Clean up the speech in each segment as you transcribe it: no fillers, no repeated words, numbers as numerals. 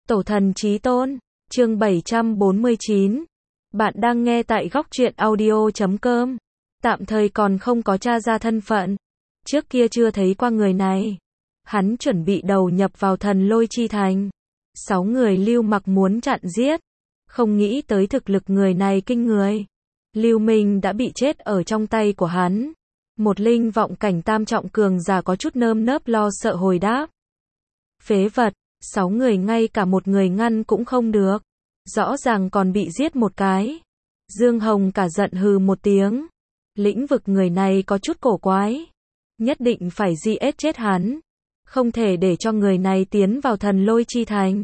Tổ thần chí tôn, chương 749. Bạn đang nghe tại góc truyện audio.com. Tạm thời còn không có tra ra thân phận. Trước kia chưa thấy qua người này. Hắn chuẩn bị đầu nhập vào thần lôi chi thành. 6 người Lưu Mặc muốn chặn giết. Không nghĩ tới thực lực người này kinh người. Lưu Minh đã bị chết ở trong tay của hắn. Một linh vọng cảnh tam trọng cường giả có chút nơm nớp lo sợ hồi đáp. Phế vật, 6 người ngay cả một người ngăn cũng không được. Rõ ràng còn bị giết một cái. Dương Hồng cả giận hừ một tiếng. Lĩnh vực người này có chút cổ quái. Nhất định phải giết chết hắn. Không thể để cho người này tiến vào thần lôi chi thành.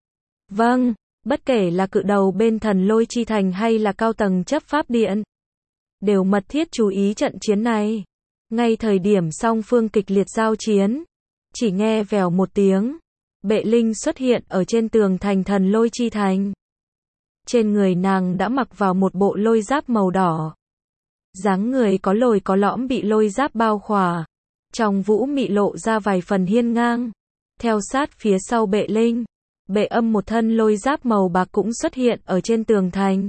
Vâng, bất kể là cự đầu bên thần lôi chi thành hay là cao tầng chấp pháp điện. Đều mật thiết chú ý trận chiến này. Ngay thời điểm song phương kịch liệt giao chiến. Chỉ nghe vèo một tiếng. Bệ Linh xuất hiện ở trên tường thành thần lôi chi thành. Trên người nàng đã mặc vào một bộ lôi giáp màu đỏ. Dáng người có lồi có lõm bị lôi giáp bao khỏa. Trong vũ mị lộ ra vài phần hiên ngang. Theo sát phía sau Bệ Linh, Bệ Âm một thân lôi giáp màu bạc cũng xuất hiện ở trên tường thành.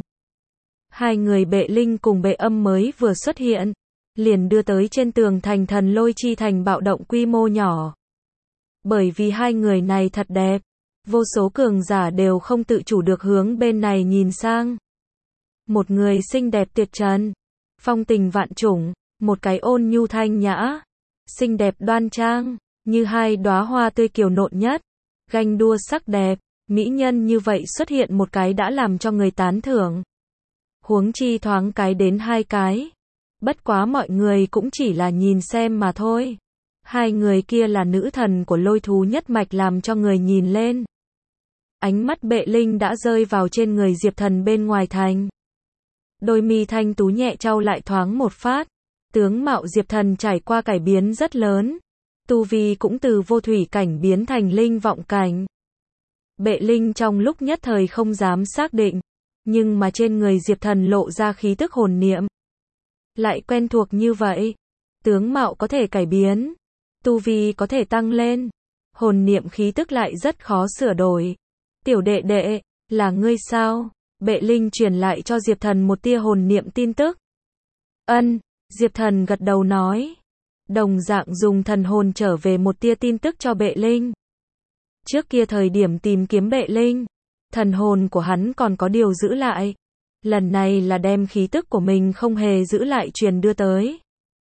Hai người Bệ Linh cùng Bệ Âm mới vừa xuất hiện, liền đưa tới trên tường thành thần lôi chi thành bạo động quy mô nhỏ. Bởi vì hai người này thật đẹp, vô số cường giả đều không tự chủ được hướng bên này nhìn sang. Một người xinh đẹp tuyệt trần, phong tình vạn chủng, một cái ôn nhu thanh nhã, xinh đẹp đoan trang, như hai đóa hoa tươi kiều nộn nhất, ganh đua sắc đẹp, mỹ nhân như vậy xuất hiện một cái đã làm cho người tán thưởng. Huống chi thoáng cái đến hai cái. Bất quá mọi người cũng chỉ là nhìn xem mà thôi. Hai người kia là nữ thần của lôi thú nhất mạch làm cho người nhìn lên. Ánh mắt Bệ Linh đã rơi vào trên người Diệp Thần bên ngoài thành. Đôi mi thanh tú nhẹ chau lại thoáng một phát. Tướng mạo Diệp Thần trải qua cải biến rất lớn. Tu vi cũng từ vô thủy cảnh biến thành linh vọng cảnh. Bệ Linh trong lúc nhất thời không dám xác định. Nhưng mà trên người Diệp Thần lộ ra khí tức hồn niệm. Lại quen thuộc như vậy. Tướng mạo có thể cải biến. Tu vi có thể tăng lên. Hồn niệm khí tức lại rất khó sửa đổi. Tiểu đệ đệ, là ngươi sao? Bệ Linh truyền lại cho Diệp Thần một tia hồn niệm tin tức. Ân, Diệp Thần gật đầu nói. Đồng dạng dùng thần hồn trở về một tia tin tức cho Bệ Linh. Trước kia thời điểm tìm kiếm Bệ Linh, thần hồn của hắn còn có điều giữ lại. Lần này là đem khí tức của mình không hề giữ lại truyền đưa tới.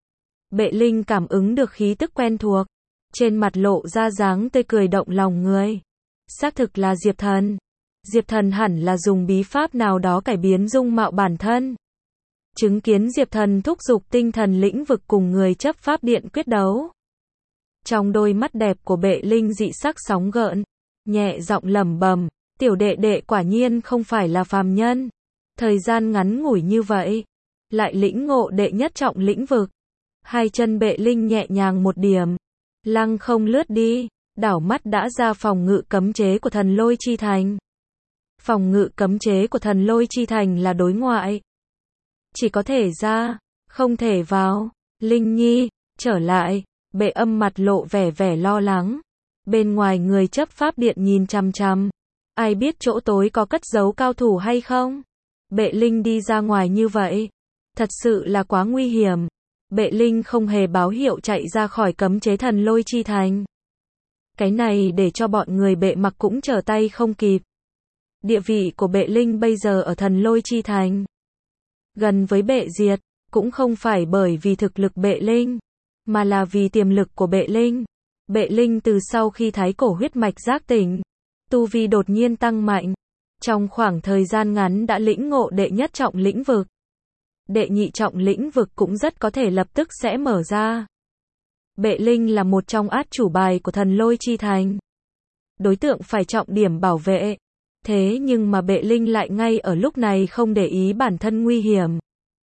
Bệ Linh cảm ứng được khí tức quen thuộc. Trên mặt lộ ra dáng tươi cười động lòng người. Xác thực là Diệp Thần. Diệp Thần hẳn là dùng bí pháp nào đó cải biến dung mạo bản thân. Chứng kiến Diệp Thần thúc giục tinh thần lĩnh vực cùng người chấp pháp điện quyết đấu. Trong đôi mắt đẹp của Bệ Linh dị sắc sóng gợn. Nhẹ giọng lẩm bẩm, tiểu đệ đệ quả nhiên không phải là phàm nhân. Thời gian ngắn ngủi như vậy, lại lĩnh ngộ đệ nhất trọng lĩnh vực. Hai chân Bệ Linh nhẹ nhàng một điểm, lăng không lướt đi, đảo mắt đã ra phòng ngự cấm chế của thần lôi chi thành. Phòng ngự cấm chế của thần lôi chi thành là đối ngoại. Chỉ có thể ra, không thể vào. Linh Nhi, trở lại. Bệ Âm mặt lộ vẻ lo lắng. Bên ngoài người chấp pháp điện nhìn chằm chằm. Ai biết chỗ tối có cất giấu cao thủ hay không? Bệ Linh đi ra ngoài như vậy, thật sự là quá nguy hiểm. Bệ Linh không hề báo hiệu chạy ra khỏi cấm chế thần lôi chi thành. Cái này để cho bọn người Bệ Mặc cũng trở tay không kịp. Địa vị của Bệ Linh bây giờ ở thần lôi chi thành, gần với Bệ Diệt, cũng không phải bởi vì thực lực Bệ Linh, mà là vì tiềm lực của Bệ Linh. Bệ Linh từ sau khi thái cổ huyết mạch giác tỉnh, tu vi đột nhiên tăng mạnh. Trong khoảng thời gian ngắn đã lĩnh ngộ đệ nhất trọng lĩnh vực. Đệ nhị trọng lĩnh vực cũng rất có thể lập tức sẽ mở ra. Bệ Linh là một trong át chủ bài của thần lôi chi thành. Đối tượng phải trọng điểm bảo vệ. Thế nhưng mà Bệ Linh lại ngay ở lúc này không để ý bản thân nguy hiểm.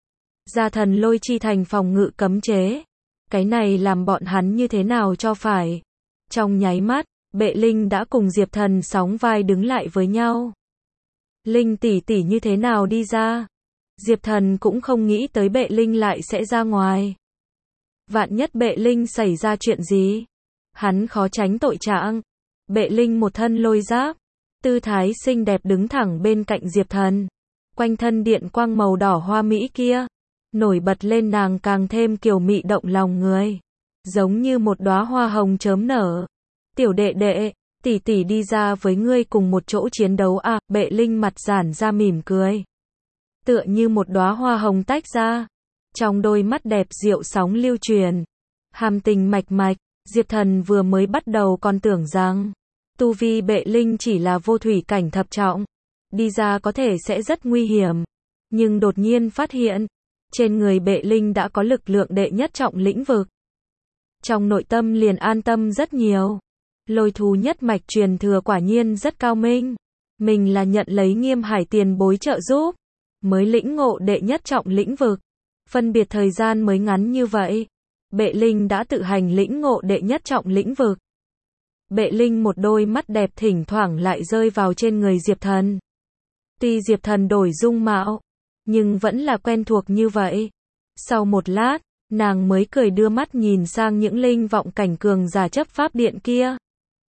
Ra thần lôi chi thành phòng ngự cấm chế. Cái này làm bọn hắn như thế nào cho phải. Trong nháy mắt, Bệ Linh đã cùng Diệp Thần sóng vai đứng lại với nhau. Linh tỷ tỷ như thế nào đi ra? Diệp Thần cũng không nghĩ tới Bệ Linh lại sẽ ra ngoài. Vạn nhất Bệ Linh xảy ra chuyện gì? Hắn khó tránh tội trạng. Bệ Linh một thân lôi giáp, tư thái xinh đẹp đứng thẳng bên cạnh Diệp Thần. Quanh thân điện quang màu đỏ hoa mỹ kia, nổi bật lên nàng càng thêm kiều mị động lòng người. Giống như một đóa hoa hồng chớm nở. Tiểu đệ đệ, tỷ tỷ đi ra với ngươi cùng một chỗ chiến đấu à, Bệ Linh mặt giãn ra mỉm cười. Tựa như một đóa hoa hồng tách ra. Trong đôi mắt đẹp diệu sóng lưu truyền. Hàm tình mạch mạch, Diệp Thần vừa mới bắt đầu còn tưởng rằng tu vi Bệ Linh chỉ là vô thủy cảnh thập trọng. Đi ra có thể sẽ rất nguy hiểm. Nhưng đột nhiên phát hiện, trên người Bệ Linh đã có lực lượng đệ nhất trọng lĩnh vực. Trong nội tâm liền an tâm rất nhiều. Lôi thú nhất mạch truyền thừa quả nhiên rất cao minh. Mình là nhận lấy Nghiêm Hải tiền bối trợ giúp, mới lĩnh ngộ đệ nhất trọng lĩnh vực. Phân biệt thời gian mới ngắn như vậy, Bệ Linh đã tự hành lĩnh ngộ đệ nhất trọng lĩnh vực. Bệ Linh một đôi mắt đẹp thỉnh thoảng lại rơi vào trên người Diệp Thần. Tuy Diệp Thần đổi dung mạo, nhưng vẫn là quen thuộc như vậy. Sau một lát, nàng mới cười đưa mắt nhìn sang những linh vọng cảnh cường giả chấp pháp điện kia.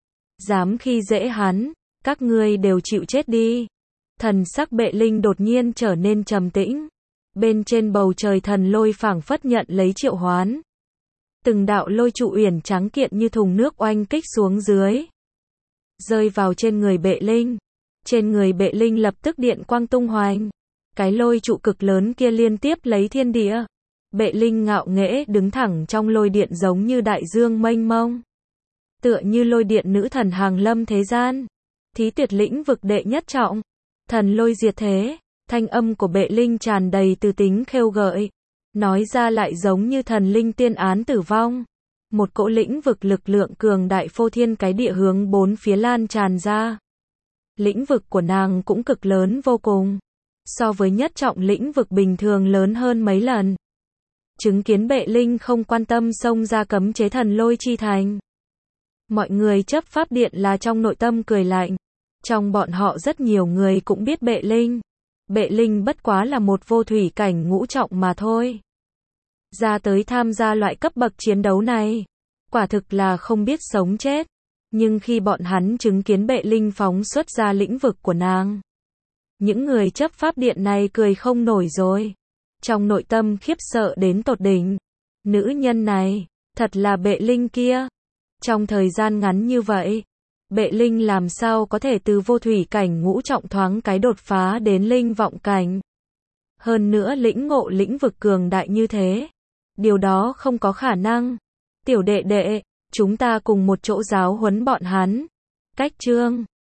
Dám khi dễ hắn, các ngươi đều chịu chết đi. Thần sắc Bệ Linh đột nhiên trở nên trầm tĩnh. Bên trên bầu trời thần lôi phảng phất nhận lấy triệu hoán. Từng đạo lôi trụ uyển trắng kiện như thùng nước oanh kích xuống dưới. Rơi vào trên người Bệ Linh. Trên người Bệ Linh lập tức điện quang tung hoành. Cái lôi trụ cực lớn kia liên tiếp lấy thiên địa. Bệ Linh ngạo nghễ đứng thẳng trong lôi điện giống như đại dương mênh mông. Tựa như lôi điện nữ thần hàng lâm thế gian. Thí tuyệt lĩnh vực đệ nhất trọng. Thần lôi diệt thế. Thanh âm của Bệ Linh tràn đầy từ tính khêu gợi. Nói ra lại giống như thần linh tiên án tử vong. Một cỗ lĩnh vực lực lượng cường đại phô thiên cái địa hướng bốn phía lan tràn ra. Lĩnh vực của nàng cũng cực lớn vô cùng. So với nhất trọng lĩnh vực bình thường lớn hơn mấy lần. Chứng kiến Bệ Linh không quan tâm xông ra cấm chế thần lôi chi thành. Mọi người chấp pháp điện là trong nội tâm cười lạnh. Trong bọn họ rất nhiều người cũng biết Bệ Linh. Bệ Linh bất quá là một vô thủy cảnh ngũ trọng mà thôi. Ra tới tham gia loại cấp bậc chiến đấu này, quả thực là không biết sống chết. Nhưng khi bọn hắn chứng kiến Bệ Linh phóng xuất ra lĩnh vực của nàng, những người chấp pháp điện này cười không nổi rồi. Trong nội tâm khiếp sợ đến tột đỉnh. Nữ nhân này, thật là Bệ Linh kia. Trong thời gian ngắn như vậy, Bệ Linh làm sao có thể từ vô thủy cảnh ngũ trọng thoáng cái đột phá đến linh vọng cảnh. Hơn nữa lĩnh ngộ lĩnh vực cường đại như thế. Điều đó không có khả năng. Tiểu đệ đệ, chúng ta cùng một chỗ giáo huấn bọn hắn. Cách chương